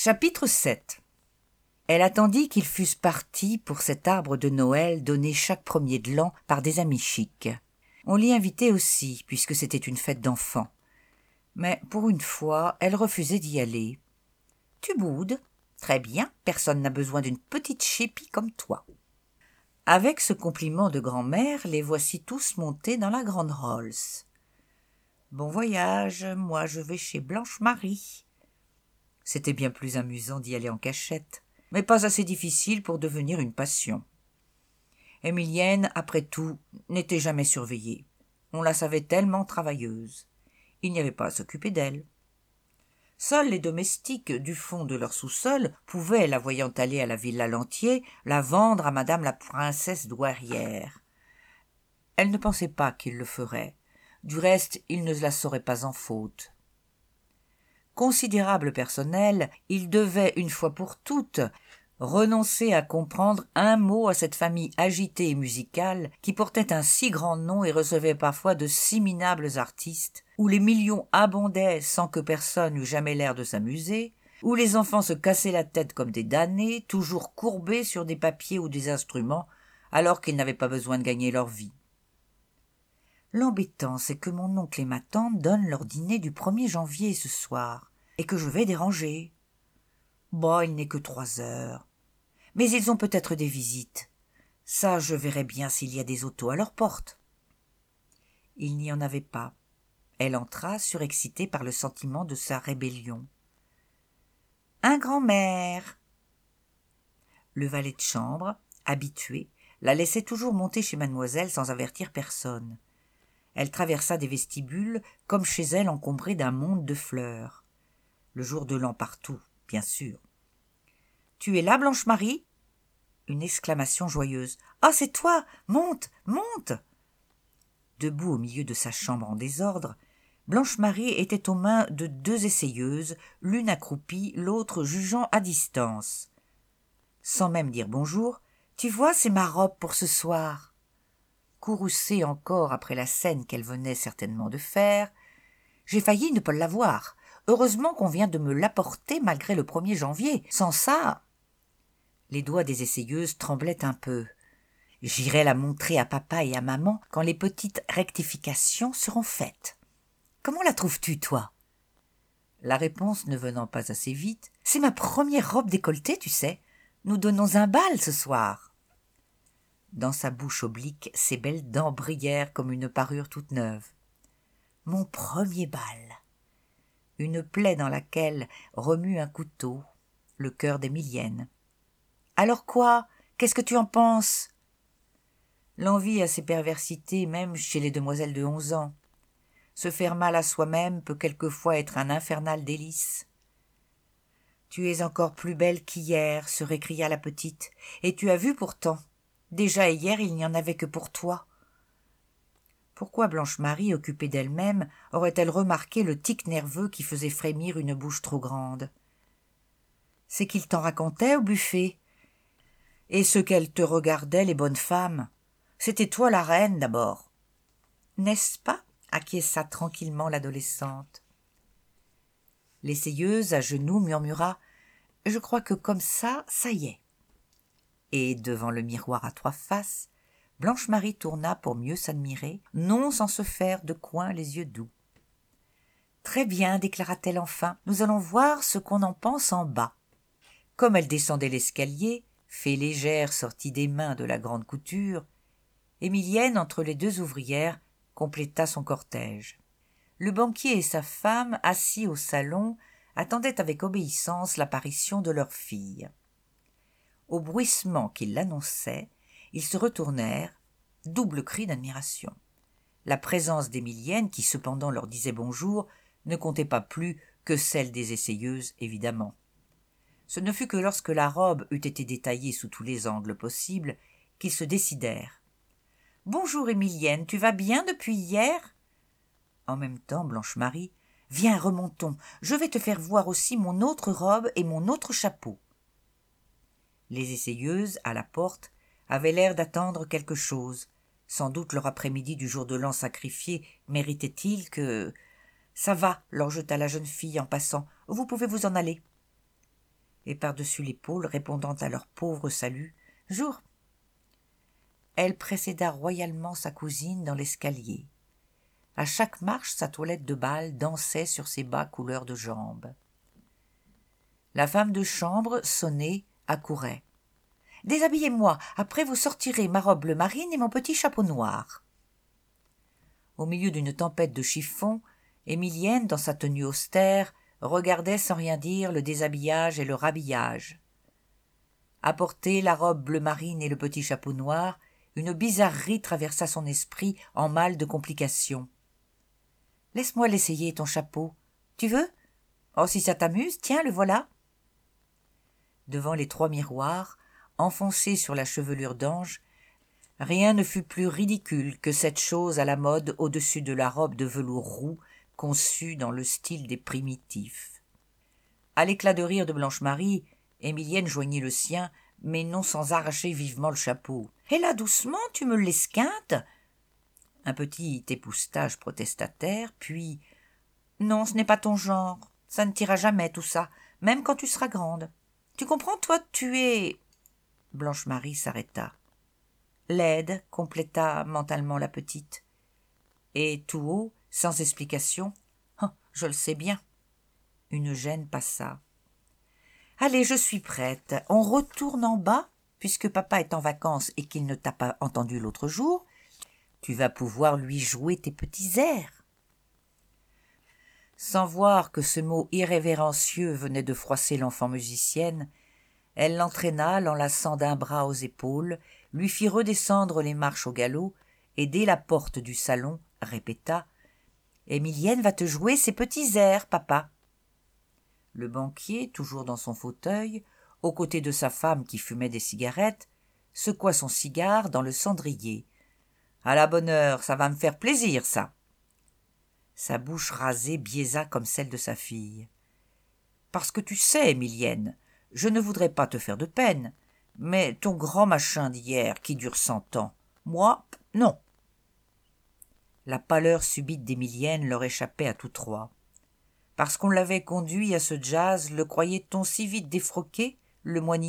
Chapitre 7. Elle attendit qu'ils fussent partis pour cet arbre de Noël donné chaque premier de l'an par des amis chics. On l'y invitait aussi, puisque c'était une fête d'enfants. Mais pour une fois, elle refusait d'y aller. « Tu boudes ? Très bien, personne n'a besoin d'une petite chépie comme toi. » Avec ce compliment de grand-mère, les voici tous montés dans la grande Rolls. « Bon voyage, moi je vais chez Blanche-Marie. » C'était bien plus amusant d'y aller en cachette, mais pas assez difficile pour devenir une passion. Émilienne, après tout, n'était jamais surveillée. On la savait tellement travailleuse. Il n'y avait pas à s'occuper d'elle. Seuls les domestiques du fond de leur sous-sol pouvaient, la voyant aller à la villa Lantier, la vendre à madame la princesse douairière. Elle ne pensait pas qu'il le ferait. Du reste, il ne la saurait pas en faute. Considérable personnel, il devait, une fois pour toutes, renoncer à comprendre un mot à cette famille agitée et musicale qui portait un si grand nom et recevait parfois de si minables artistes, où les millions abondaient sans que personne eût jamais l'air de s'amuser, où les enfants se cassaient la tête comme des damnés, toujours courbés sur des papiers ou des instruments, alors qu'ils n'avaient pas besoin de gagner leur vie. L'embêtant, c'est que mon oncle et ma tante donnent leur dîner du 1er janvier ce soir, et que je vais déranger. Bon, il n'est que 3 heures. Mais ils ont peut-être des visites. Ça, je verrai bien s'il y a des autos à leur porte. Il n'y en avait pas. Elle entra, surexcitée par le sentiment de sa rébellion. « Un grand-mère !» Le valet de chambre, habitué, la laissait toujours monter chez mademoiselle sans avertir personne. Elle traversa des vestibules comme chez elle encombrée d'un monde de fleurs. Le jour de l'an partout, bien sûr. « Tu es là, Blanche-Marie ?» Une exclamation joyeuse. « Ah, c'est toi ! Monte, monte !» Debout au milieu de sa chambre en désordre, Blanche-Marie était aux mains de 2 essayeuses, l'une accroupie, l'autre jugeant à distance. Sans même dire bonjour, « Tu vois, c'est ma robe pour ce soir. » Courroucée encore après la scène qu'elle venait certainement de faire, « J'ai failli ne pas l'avoir. Heureusement qu'on vient de me l'apporter malgré le 1er janvier. Sans ça... » Les doigts des essayeuses tremblaient un peu. « J'irai la montrer à papa et à maman quand les petites rectifications seront faites. Comment la trouves-tu, toi ?» La réponse ne venant pas assez vite, « C'est ma première robe décolletée, tu sais. Nous donnons un bal ce soir. » Dans sa bouche oblique, ses belles dents brillèrent comme une parure toute neuve. « Mon premier bal. » Une plaie dans laquelle remue un couteau, le cœur d'Émilienne. « Alors quoi ? Qu'est-ce que tu en penses ?» L'envie a ses perversités même chez les demoiselles de 11 ans. Se faire mal à soi-même peut quelquefois être un infernal délice. « Tu es encore plus belle qu'hier, » se récria la petite. « Et tu as vu pourtant. Déjà hier, il n'y en avait que pour toi. » Pourquoi Blanche-Marie, occupée d'elle-même, aurait-elle remarqué le tic nerveux qui faisait frémir une bouche trop grande ? « C'est qu'il t'en racontait au buffet. Et ce qu'elles te regardaient, les bonnes femmes. C'était toi la reine, d'abord. »« N'est-ce pas ?» acquiesça tranquillement l'adolescente. L'essayeuse, à genoux, murmura « Je crois que comme ça y est. » Et, devant le miroir à 3 faces, Blanche-Marie tourna pour mieux s'admirer, non sans se faire de coin les yeux doux. « Très bien, déclara-t-elle enfin, nous allons voir ce qu'on en pense en bas. » Comme elle descendait l'escalier, fée légère sortie des mains de la grande couture, Émilienne, entre les 2 ouvrières, compléta son cortège. Le banquier et sa femme, assis au salon, attendaient avec obéissance l'apparition de leur fille. Au bruissement qui l'annonçait, ils se retournèrent, double cri d'admiration. La présence d'Émilienne, qui cependant leur disait bonjour, ne comptait pas plus que celle des essayeuses, évidemment. Ce ne fut que lorsque la robe eut été détaillée sous tous les angles possibles qu'ils se décidèrent. « Bonjour, Émilienne, tu vas bien depuis hier ?» En même temps, Blanche-Marie, « Viens, remontons, je vais te faire voir aussi mon autre robe et mon autre chapeau. » Les essayeuses, à la porte, avaient l'air d'attendre quelque chose. Sans doute leur après-midi du jour de l'an sacrifié méritait-il que... « Ça va, leur jeta la jeune fille en passant, vous pouvez vous en aller. » et par-dessus l'épaule, répondant à leur pauvre salut, « Jour !» Elle précéda royalement sa cousine dans l'escalier. À chaque marche, sa toilette de bal dansait sur ses bas couleur de jambes. La femme de chambre, sonnée, accourait. « Déshabillez-moi, après vous sortirez ma robe bleu marine et mon petit chapeau noir. » Au milieu d'une tempête de chiffons, Émilienne, dans sa tenue austère, regardait sans rien dire le déshabillage et le rhabillage. Apporter la robe bleu marine et le petit chapeau noir, une bizarrerie traversa son esprit en mal de complications. « Laisse-moi l'essayer, ton chapeau. Tu veux ? Oh, si ça t'amuse, tiens, le voilà. » Devant les 3 miroirs, enfoncés sur la chevelure d'ange, rien ne fut plus ridicule que cette chose à la mode au-dessus de la robe de velours roux conçue dans le style des primitifs. À l'éclat de rire de Blanche-Marie, Émilienne joignit le sien, mais non sans arracher vivement le chapeau. « Et là, doucement, tu me l'esquintes ?» Un petit époustage protestataire, puis « Non, ce n'est pas ton genre, ça ne t'ira jamais tout ça, même quand tu seras grande. Tu comprends, toi, tu es… » Blanche-Marie s'arrêta. « Laide, » compléta mentalement la petite. Et tout haut, sans explication, « Oh, je le sais bien. » Une gêne passa. « Allez, je suis prête. On retourne en bas, puisque papa est en vacances et qu'il ne t'a pas entendu l'autre jour. Tu vas pouvoir lui jouer tes petits airs. » Sans voir que ce mot irrévérencieux venait de froisser l'enfant musicienne, elle l'entraîna, l'enlaçant d'un bras aux épaules, lui fit redescendre les marches au galop, et dès la porte du salon, répéta « Émilienne va te jouer ses petits airs, papa. » Le banquier, toujours dans son fauteuil, aux côtés de sa femme qui fumait des cigarettes, secoua son cigare dans le cendrier. « À la bonne heure, ça va me faire plaisir, ça !» Sa bouche rasée biaisa comme celle de sa fille. « Parce que tu sais, Émilienne, je ne voudrais pas te faire de peine, mais ton grand machin d'hier qui dure 100 ans, moi, non. » La pâleur subite d'Émilienne leur échappait à tous trois. Parce qu'on l'avait conduit à ce jazz, le croyait-on si vite défroqué, le moinillon ?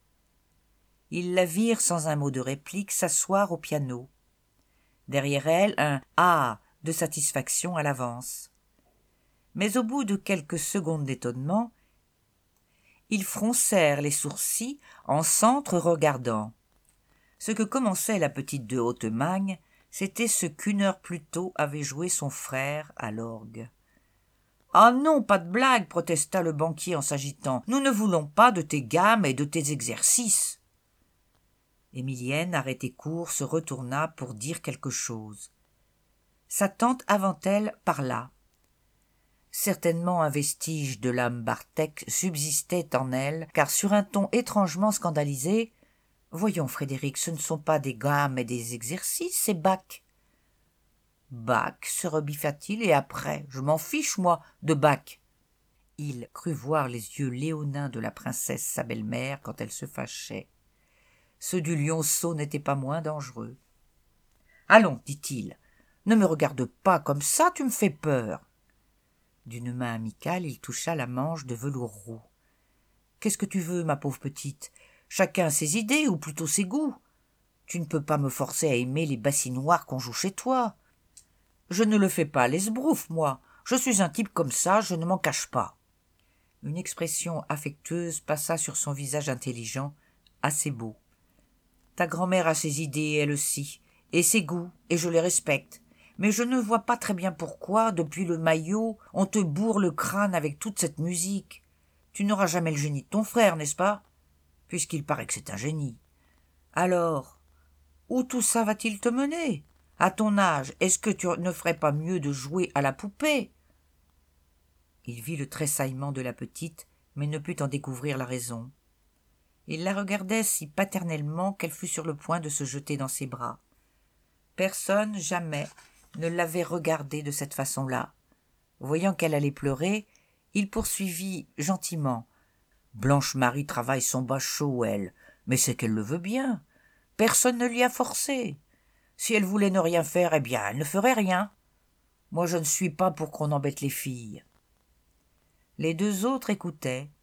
Ils la virent sans un mot de réplique s'asseoir au piano. Derrière elle, un « Ah !» de satisfaction à l'avance. Mais au bout de quelques secondes d'étonnement, ils froncèrent les sourcils en s'entre-regardant. Ce que commençait la petite de Haute-Magne, c'était ce qu'1 heure plus tôt avait joué son frère à l'orgue. « Ah non, pas de blague !» protesta le banquier en s'agitant. « Nous ne voulons pas de tes gammes et de tes exercices. » Émilienne, arrêtée court, se retourna pour dire quelque chose. Sa tante avant elle parla. Certainement un vestige de l'âme Barthèque subsistait en elle, car sur un ton étrangement scandalisé, « Voyons, Frédéric, ce ne sont pas des gammes et des exercices, c'est Bach. » « Bach, se rebiffa-t-il, et après, je m'en fiche, moi, de Bach. » Il crut voir les yeux léonins de la princesse, sa belle-mère, quand elle se fâchait. Ceux du lionceau n'étaient pas moins dangereux. « Allons, dit-il, ne me regarde pas comme ça, tu me fais peur. » D'une main amicale, il toucha la manche de velours roux. « Qu'est-ce que tu veux, ma pauvre petite ? Chacun a ses idées, ou plutôt ses goûts. Tu ne peux pas me forcer à aimer les bassinoires qu'on joue chez toi. Je ne le fais pas à l'esbrouffe, moi. Je suis un type comme ça, je ne m'en cache pas. » Une expression affectueuse passa sur son visage intelligent, assez beau. « Ta grand-mère a ses idées, elle aussi, et ses goûts, et je les respecte. Mais je ne vois pas très bien pourquoi, depuis le maillot, on te bourre le crâne avec toute cette musique. Tu n'auras jamais le génie de ton frère, n'est-ce pas ? Puisqu'il paraît que c'est un génie. Alors, où tout ça va-t-il te mener ? À ton âge, est-ce que tu ne ferais pas mieux de jouer à la poupée ?» Il vit le tressaillement de la petite, mais ne put en découvrir la raison. Il la regardait si paternellement qu'elle fut sur le point de se jeter dans ses bras. Personne, jamais, ne l'avait regardée de cette façon-là. Voyant qu'elle allait pleurer, il poursuivit gentiment. « Blanche-Marie travaille son bachot, elle, mais c'est qu'elle le veut bien. Personne ne l'y a forcé. Si elle voulait ne rien faire, eh bien, elle ne ferait rien. Moi, je ne suis pas pour qu'on embête les filles. » Les 2 autres écoutaient.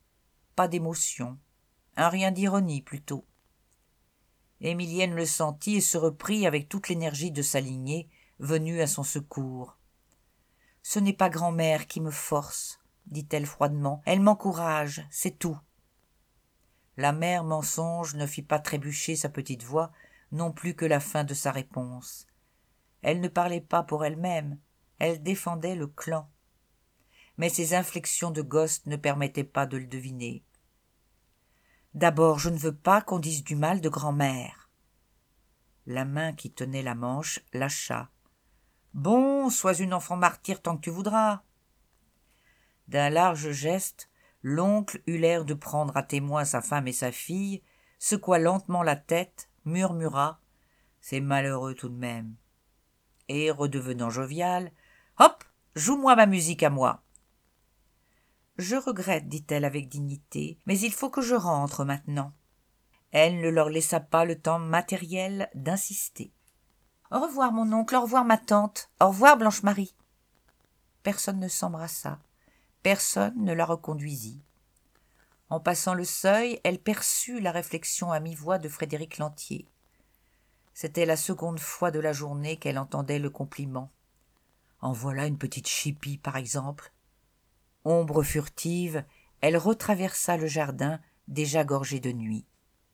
pas d'émotion, un rien d'ironie plutôt. Émilienne le sentit et se reprit avec toute l'énergie de sa lignée, venue à son secours. « Ce n'est pas grand-mère qui me force, dit-elle froidement, elle m'encourage, c'est tout. » L'amer mensonge ne fit pas trébucher sa petite voix, non plus que la fin de sa réponse. Elle ne parlait pas pour elle-même, elle défendait le clan. Mais ses inflexions de gosse ne permettaient pas de le deviner. « D'abord, je ne veux pas qu'on dise du mal de grand-mère. » La main qui tenait la manche lâcha. « Bon, sois une enfant martyre tant que tu voudras. » D'un large geste, l'oncle eut l'air de prendre à témoin sa femme et sa fille, secoua lentement la tête, murmura « C'est malheureux tout de même. » Et, redevenant jovial, « Hop, joue-moi ma musique à moi. » « Je regrette, dit-elle avec dignité, mais il faut que je rentre maintenant. » Elle ne leur laissa pas le temps matériel d'insister. « Au revoir, mon oncle, au revoir, ma tante, au revoir, Blanche-Marie. » Personne ne s'embrassa, personne ne la reconduisit. En passant le seuil, elle perçut la réflexion à mi-voix de Frédéric Lantier. C'était la seconde fois de la journée qu'elle entendait le compliment. En voilà une petite chipie, par exemple. Ombre furtive, elle retraversa le jardin, déjà gorgé de nuit.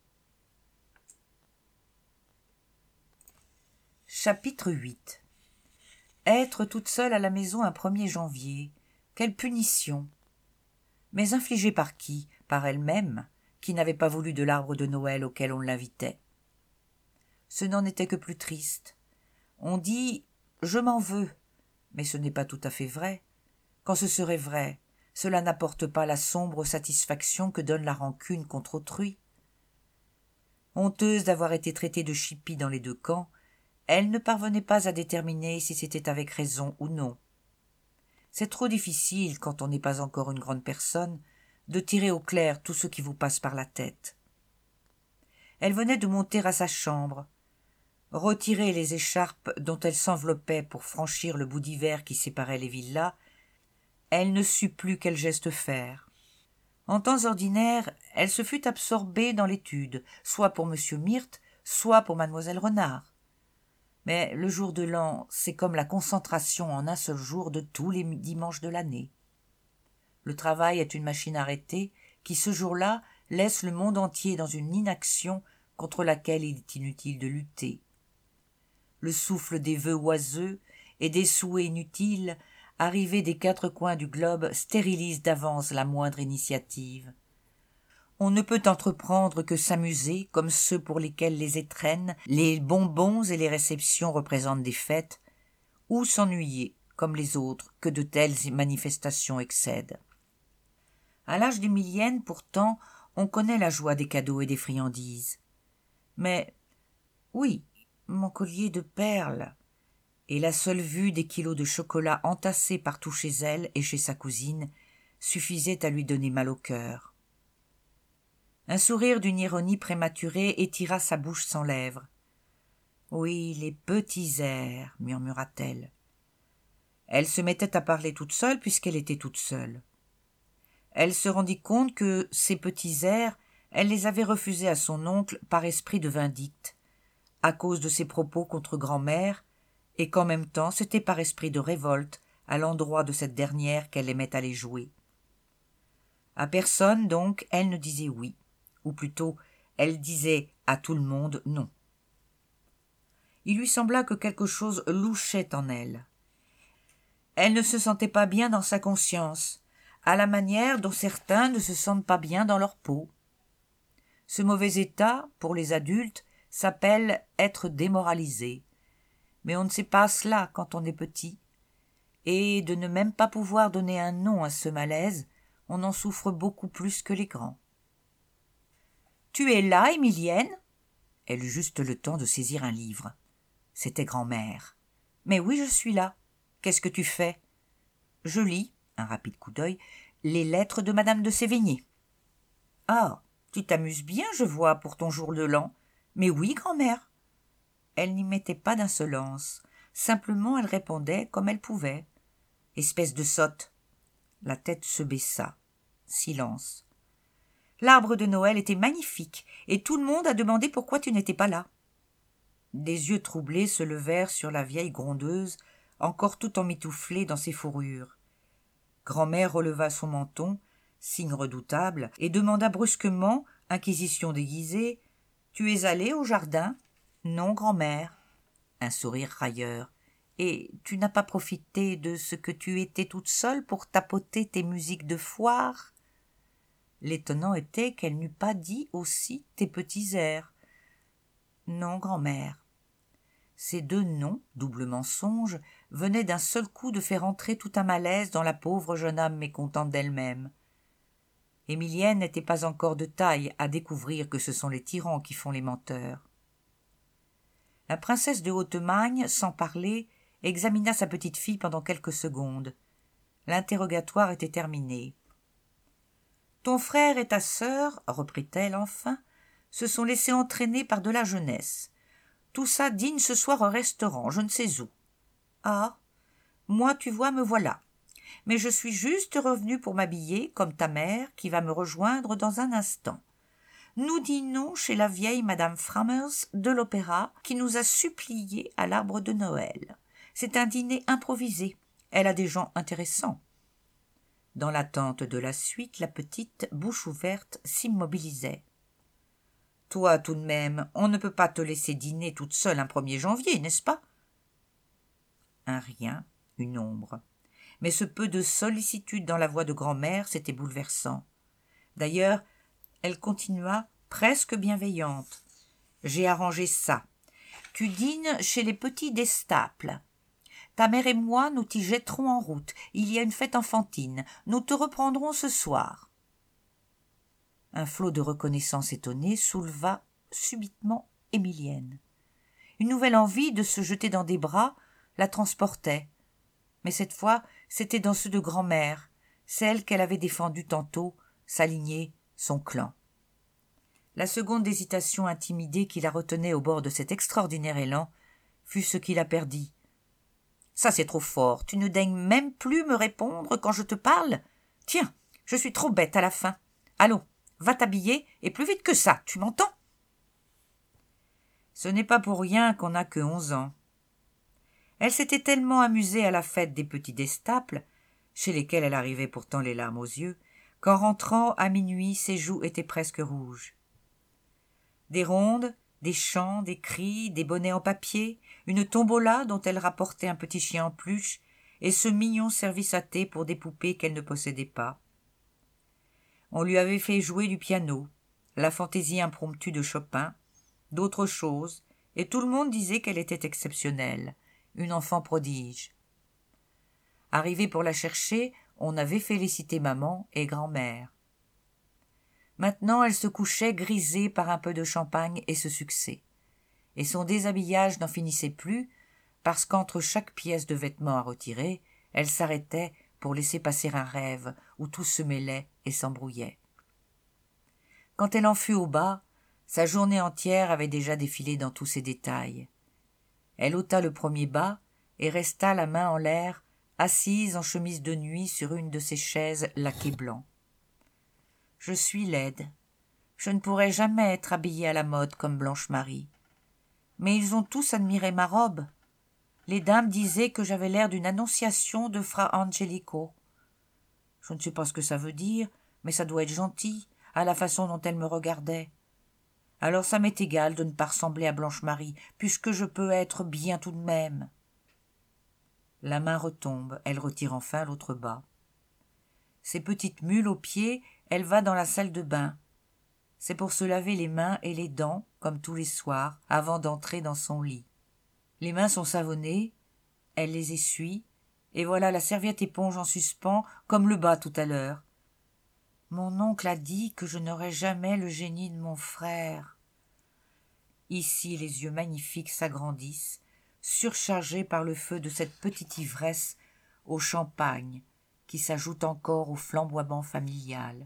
Chapitre 8. Être toute seule à la maison un 1er janvier, quelle punition! Mais infligée par qui? Par elle-même, qui n'avait pas voulu de l'arbre de Noël auquel on l'invitait. Ce n'en était que plus triste. On dit « je m'en veux », mais ce n'est pas tout à fait vrai. Quand ce serait vrai, cela n'apporte pas la sombre satisfaction que donne la rancune contre autrui. Honteuse d'avoir été traitée de chipie dans les deux camps, elle ne parvenait pas à déterminer si c'était avec raison ou non. C'est trop difficile, quand on n'est pas encore une grande personne, de tirer au clair tout ce qui vous passe par la tête. Elle venait de monter à sa chambre, retirer les écharpes dont elle s'enveloppait pour franchir le bout d'hiver qui séparait les villas. Elle ne sut plus quel geste faire. En temps ordinaire, elle se fût absorbée dans l'étude, soit pour M. Myrthe, soit pour Mlle Renard. Mais le jour de l'an, c'est comme la concentration en un seul jour de tous les dimanches de l'année. Le travail est une machine arrêtée qui, ce jour-là, laisse le monde entier dans une inaction contre laquelle il est inutile de lutter. Le souffle des vœux oiseux et des souhaits inutiles arrivés des 4 coins du globe stérilise d'avance la moindre initiative. On ne peut entreprendre que s'amuser, comme ceux pour lesquels les étrennes, les bonbons et les réceptions représentent des fêtes, ou s'ennuyer, comme les autres, que de telles manifestations excèdent. À l'âge d'Émilienne, pourtant, on connaît la joie des cadeaux et des friandises. Mais, oui, mon collier de perles, et la seule vue des kilos de chocolat entassés partout chez elle et chez sa cousine suffisait à lui donner mal au cœur. Un sourire d'une ironie prématurée étira sa bouche sans lèvres. « Oui, les petits airs, murmura-t-elle. Elle se mettait à parler toute seule puisqu'elle était toute seule. Elle se rendit compte que ces petits airs, elle les avait refusés à son oncle par esprit de vindicte, à cause de ses propos contre grand-mère, et qu'en même temps c'était par esprit de révolte à l'endroit de cette dernière qu'elle aimait aller jouer. À personne, donc, elle ne disait oui, ou plutôt, elle disait à tout le monde non. Il lui sembla que quelque chose louchait en elle. Elle ne se sentait pas bien dans sa conscience, à la manière dont certains ne se sentent pas bien dans leur peau. Ce mauvais état, pour les adultes, s'appelle être démoralisé. Mais on ne sait pas cela quand on est petit. Et de ne même pas pouvoir donner un nom à ce malaise, on en souffre beaucoup plus que les grands. « Tu es là, Émilienne ?» Elle eut juste le temps de saisir un livre. C'était grand-mère. « Mais oui, je suis là. Qu'est-ce que tu fais ?»« Je lis, un rapide coup d'œil, les lettres de madame de Sévigné. »« Ah, tu t'amuses bien, je vois, pour ton jour de l'an. Mais oui, grand-mère. » Elle n'y mettait pas d'insolence. Simplement, elle répondait comme elle pouvait. « Espèce de sotte !» La tête se baissa. Silence. L'arbre de Noël était magnifique, et tout le monde a demandé pourquoi tu n'étais pas là. » Des yeux troublés se levèrent sur la vieille grondeuse, encore tout emmitouflée dans ses fourrures. Grand-mère releva son menton, signe redoutable, et demanda brusquement, inquisition déguisée, « Tu es allée au jardin ?»« Non, grand-mère. » Un sourire railleur. « Et tu n'as pas profité de ce que tu étais toute seule pour tapoter tes musiques de foire ?» L'étonnant était qu'elle n'eût pas dit aussi tes petits airs. « Non, grand-mère. » Ces deux noms, double mensonge, venaient d'un seul coup de faire entrer tout un malaise dans la pauvre jeune âme mécontente d'elle-même. Émilienne n'était pas encore de taille à découvrir que ce sont les tyrans qui font les menteurs. La princesse de Haute-Magne, sans parler, examina sa petite fille pendant quelques secondes. L'interrogatoire était terminé. « Ton frère et ta sœur, reprit-elle enfin, se sont laissés entraîner par de la jeunesse. Tout ça dîne ce soir au restaurant, je ne sais où. Ah, moi, tu vois, me voilà. Mais je suis juste revenue pour m'habiller, comme ta mère, qui va me rejoindre dans un instant. Nous dînons chez la vieille madame Frammers de l'Opéra, qui nous a suppliés à l'arbre de Noël. C'est un dîner improvisé. Elle a des gens intéressants. » Dans l'attente de la suite, la petite, bouche ouverte, s'immobilisait. « Toi, tout de même, on ne peut pas te laisser dîner toute seule un 1er janvier, n'est-ce pas ?» Un rien, une ombre. Mais ce peu de sollicitude dans la voix de grand-mère, c'était bouleversant. D'ailleurs, elle continua, presque bienveillante. « J'ai arrangé ça. Tu dînes chez les petits d'Estaples. Ta mère et moi, nous t'y jetterons en route. Il y a une fête enfantine. Nous te reprendrons ce soir. » Un flot de reconnaissance étonnée souleva subitement Émilienne. Une nouvelle envie de se jeter dans des bras la transportait. Mais cette fois, c'était dans ceux de grand-mère, celle qu'elle avait défendue tantôt, sa lignée, son clan. La seconde hésitation intimidée qui la retenait au bord de cet extraordinaire élan fut ce qui la perdit. « Ça, c'est trop fort. Tu ne daignes même plus me répondre quand je te parle ? Tiens, je suis trop bête à la fin. Allons, va t'habiller, et plus vite que ça, tu m'entends ?» Ce n'est pas pour rien qu'on n'a que 11 ans. Elle s'était tellement amusée à la fête des petits d'Estaples, chez lesquels elle arrivait pourtant les larmes aux yeux, qu'en rentrant à minuit, ses joues étaient presque rouges. Des rondes, des chants, des cris, des bonnets en papier, une tombola dont elle rapportait un petit chien en peluche, et ce mignon service à thé pour des poupées qu'elle ne possédait pas. On lui avait fait jouer du piano, la fantaisie impromptue de Chopin, d'autres choses, et tout le monde disait qu'elle était exceptionnelle, une enfant prodige. Arrivé pour la chercher, on avait félicité maman et grand-mère. Maintenant elle se couchait grisée par un peu de champagne et ce succès, et son déshabillage n'en finissait plus, parce qu'entre chaque pièce de vêtement à retirer, elle s'arrêtait pour laisser passer un rêve où tout se mêlait et s'embrouillait. Quand elle en fut au bas, sa journée entière avait déjà défilé dans tous ses détails. Elle ôta le premier bas et resta la main en l'air, assise en chemise de nuit sur une de ces chaises laquées blanc. « Je suis laide. Je ne pourrai jamais être habillée à la mode comme Blanche-Marie. Mais ils ont tous admiré ma robe. Les dames disaient que j'avais l'air d'une annonciation de Fra Angelico. Je ne sais pas ce que ça veut dire, mais ça doit être gentil, à la façon dont elle me regardait. Alors ça m'est égal de ne pas ressembler à Blanche-Marie, puisque je peux être bien tout de même. » La main retombe, elle retire enfin l'autre bas. Ses petites mules aux pieds, elle va dans la salle de bain. C'est pour se laver les mains et les dents, comme tous les soirs, avant d'entrer dans son lit. Les mains sont savonnées, elle les essuie, et voilà la serviette éponge en suspens, comme le bas tout à l'heure. Mon oncle a dit que je n'aurais jamais le génie de mon frère. Ici les yeux magnifiques s'agrandissent, surchargés par le feu de cette petite ivresse au champagne qui s'ajoute encore au flamboiement familial.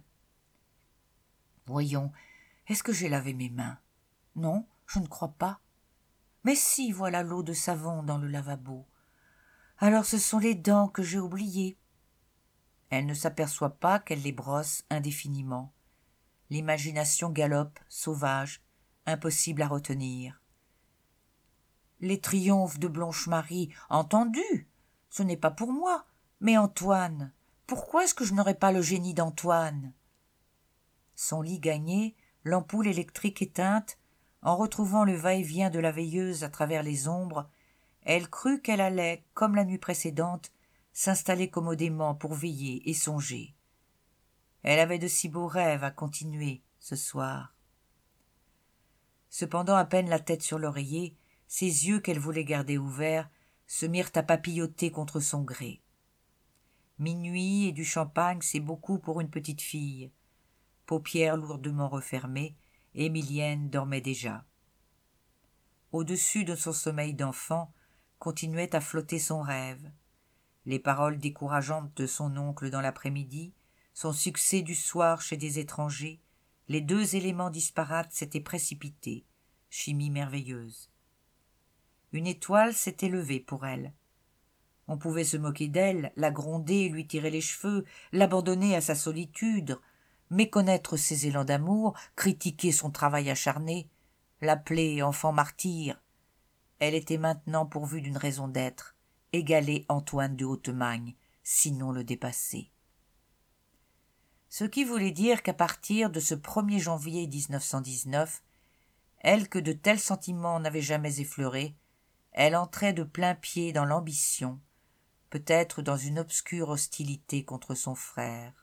Voyons, est-ce que j'ai lavé mes mains? Non, je ne crois pas. Mais si, voilà l'eau de savon dans le lavabo. Alors ce sont les dents que j'ai oubliées. Elle ne s'aperçoit pas qu'elle les brosse indéfiniment. L'imagination galope, sauvage, impossible à retenir. Les triomphes de Blanche-Marie, entendu, ce n'est pas pour moi, mais Antoine, pourquoi est-ce que je n'aurais pas le génie d'Antoine? Son lit gagné, l'ampoule électrique éteinte, en retrouvant le va-et-vient de la veilleuse à travers les ombres, elle crut qu'elle allait, comme la nuit précédente, s'installer commodément pour veiller et songer. Elle avait de si beaux rêves à continuer ce soir. Cependant, à peine la tête sur l'oreiller, ses yeux qu'elle voulait garder ouverts se mirent à papilloter contre son gré. Minuit et du champagne, c'est beaucoup pour une petite fille. Paupières lourdement refermées, Émilienne dormait déjà. Au-dessus de son sommeil d'enfant continuait à flotter son rêve. Les paroles décourageantes de son oncle dans l'après-midi, son succès du soir chez des étrangers, les deux éléments disparates s'étaient précipités, chimie merveilleuse. Une étoile s'était levée pour elle. On pouvait se moquer d'elle, la gronder, lui tirer les cheveux, l'abandonner à sa solitude, méconnaître ses élans d'amour, critiquer son travail acharné, l'appeler enfant martyr. Elle était maintenant pourvue d'une raison d'être, égaler Antoine de Hautemagne, sinon le dépasser. Ce qui voulait dire qu'à partir de ce 1er janvier 1919, elle que de tels sentiments n'avait jamais effleuré, elle entrait de plain-pied dans l'ambition, peut-être dans une obscure hostilité contre son frère.